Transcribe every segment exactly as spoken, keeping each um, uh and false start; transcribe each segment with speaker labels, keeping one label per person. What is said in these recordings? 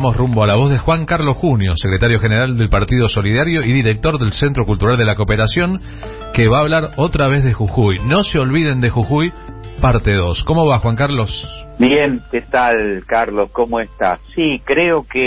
Speaker 1: vamos rumbo a la voz de Juan Carlos Junio, secretario general del Partido Solidario y director del Centro Cultural de la Cooperación, que va a hablar otra vez de Jujuy. No se olviden de Jujuy, parte dos. ¿Cómo va, Juan Carlos?
Speaker 2: Bien, ¿qué tal, Carlos? ¿Cómo estás? Sí, creo que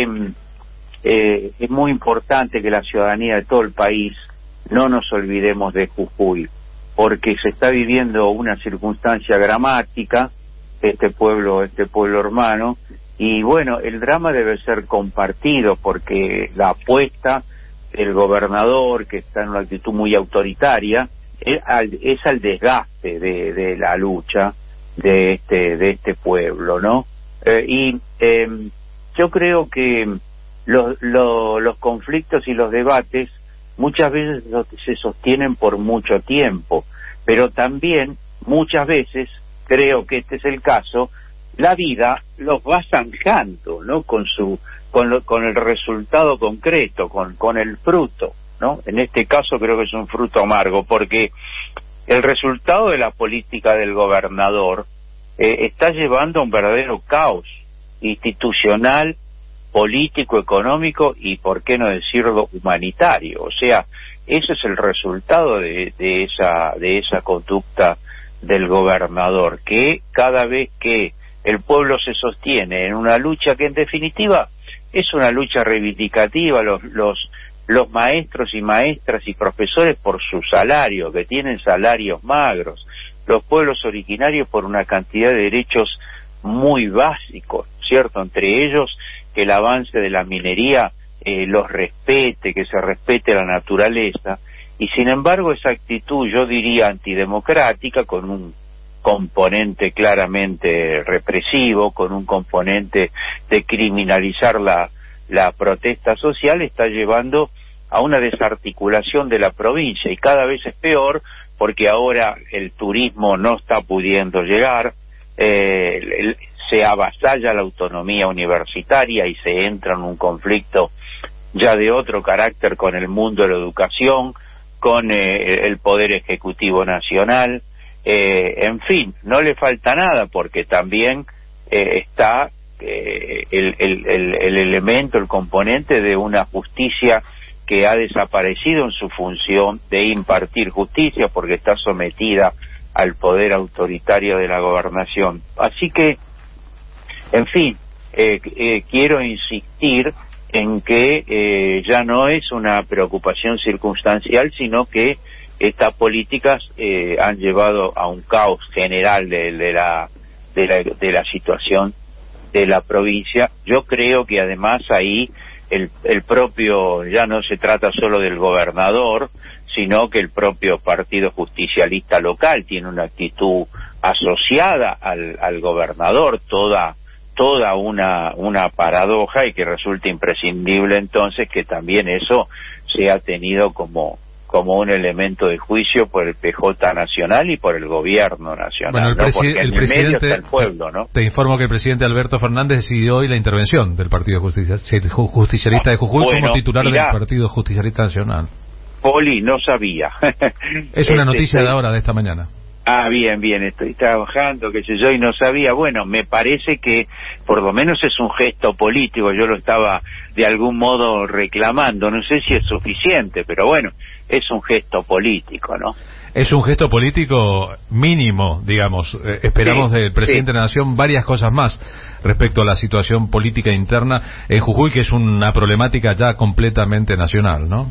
Speaker 2: eh, es muy importante que la ciudadanía de todo el país no nos olvidemos de Jujuy, porque se está viviendo una circunstancia dramática, este pueblo, este pueblo hermano, y bueno, el drama debe ser compartido, porque la apuesta del gobernador, que está en una actitud muy autoritaria, es al, es al desgaste de, de la lucha de este de este pueblo, ¿no? Eh, y eh, yo creo que los, los, los conflictos y los debates muchas veces se sostienen por mucho tiempo, pero también muchas veces, creo que este es el caso, la vida los va zanjando, ¿no? Con su, con lo, con el resultado concreto, con, con el fruto, ¿no? En este caso creo que es un fruto amargo, porque el resultado de la política del gobernador eh, está llevando a un verdadero caos institucional, político, económico y, por qué no decirlo, humanitario. O sea, ese es el resultado de, de esa, de esa conducta del gobernador, que cada vez que el pueblo se sostiene en una lucha que en definitiva es una lucha reivindicativa, los los los maestros y maestras y profesores por su salario, que tienen salarios magros, los pueblos originarios por una cantidad de derechos muy básicos, ¿cierto? Entre ellos que el avance de la minería eh, los respete, que se respete la naturaleza, y sin embargo esa actitud, yo diría antidemocrática, con un componente claramente represivo, con un componente de criminalizar la, la protesta social, está llevando a una desarticulación de la provincia, y cada vez es peor porque ahora el turismo no está pudiendo llegar, eh, el, se avasalla la autonomía universitaria y se entra en un conflicto ya de otro carácter con el mundo de la educación, con eh, el Poder Ejecutivo Nacional. Eh, en fin, no le falta nada, porque también eh, está eh, el, el, el, el elemento, el componente de una justicia que ha desaparecido en su función de impartir justicia, porque está sometida al poder autoritario de la gobernación. Así que, en fin, eh, eh, quiero insistir en que eh, ya no es una preocupación circunstancial, sino que estas políticas eh, han llevado a un caos general de, de, la, de, la, de la situación de la provincia. Yo creo que además ahí el, el propio, ya no se trata solo del gobernador, sino que el propio Partido Justicialista local tiene una actitud asociada al, al gobernador, toda toda una una paradoja, y que resulta imprescindible entonces que también eso sea tenido como como un elemento de juicio por el P J nacional y por el gobierno nacional. Bueno, el,
Speaker 1: ¿no?
Speaker 2: Porque en
Speaker 1: el
Speaker 2: el
Speaker 1: presidente,
Speaker 2: medio está el pueblo, ¿no?
Speaker 1: Te informo que el presidente Alberto Fernández decidió hoy la intervención del Partido Justicia, Justicialista de Jujuy bueno, como titular mirá, del Partido Justicialista Nacional.
Speaker 2: Poli, no sabía.
Speaker 1: Es una noticia
Speaker 2: este,
Speaker 1: de ahora, de esta mañana.
Speaker 2: Ah, bien, bien, estoy trabajando, qué sé yo, y no sabía. Bueno, me parece que por lo menos es un gesto político, yo lo estaba de algún modo reclamando, no sé si es suficiente, pero bueno, es un gesto político, ¿no?
Speaker 1: Es un gesto político mínimo, digamos. Eh, esperamos sí, del presidente sí. de la Nación varias cosas más respecto a la situación política interna en Jujuy, que es una problemática ya completamente nacional, ¿no?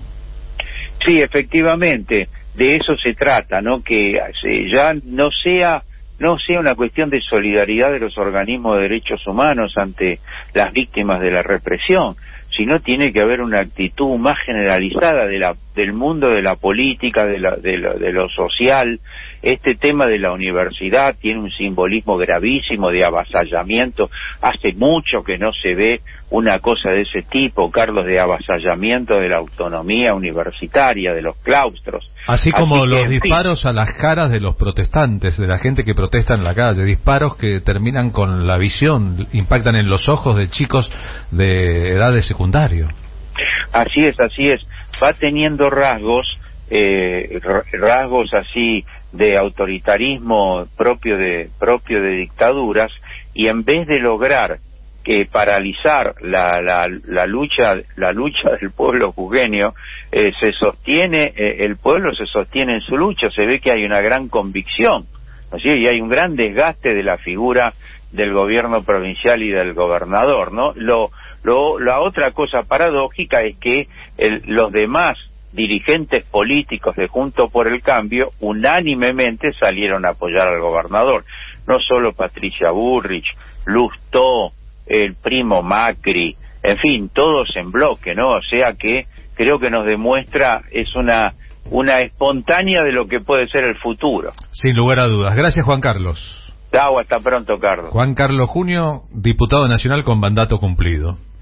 Speaker 2: Sí, efectivamente. De eso se trata, ¿no? Que ya no sea no sea una cuestión de solidaridad de los organismos de derechos humanos ante las víctimas de la represión, sino tiene que haber una actitud más generalizada de la del mundo de la política, de, la, de, lo, de lo social. Este tema de la universidad tiene un simbolismo gravísimo de avasallamiento. Hace mucho que no se ve una cosa de ese tipo, Carlos, de avasallamiento de la autonomía universitaria, de los claustros.
Speaker 1: Así como
Speaker 2: Así
Speaker 1: los
Speaker 2: que,
Speaker 1: disparos
Speaker 2: fin.
Speaker 1: a las caras de los protestantes, de la gente que protesta en la calle, disparos que terminan con la visión, impactan en los ojos de chicos de edad de secundario.
Speaker 2: Así es, así es. Va teniendo rasgos, eh, rasgos así de autoritarismo propio de propio de dictaduras, y en vez de lograr que paralizar la, la, la lucha la lucha del pueblo jujeño. eh, se sostiene, eh, el pueblo se sostiene en su lucha, se ve que hay una gran convicción, ¿no es cierto? Y hay un gran desgaste de la figura del gobierno provincial y del gobernador, ¿no? Lo, lo, la otra cosa paradójica es que el, los demás dirigentes políticos de Juntos por el Cambio unánimemente salieron a apoyar al gobernador, no solo Patricia Bullrich, Lustó, el primo Macri, en fin, todos en bloque, ¿no? O sea que creo que nos demuestra, es una una espontánea de lo que puede ser el futuro.
Speaker 1: Sin lugar a dudas. Gracias, Juan Carlos.
Speaker 2: Chao, hasta pronto, Carlos.
Speaker 1: Juan Carlos Junio, diputado nacional con mandato cumplido.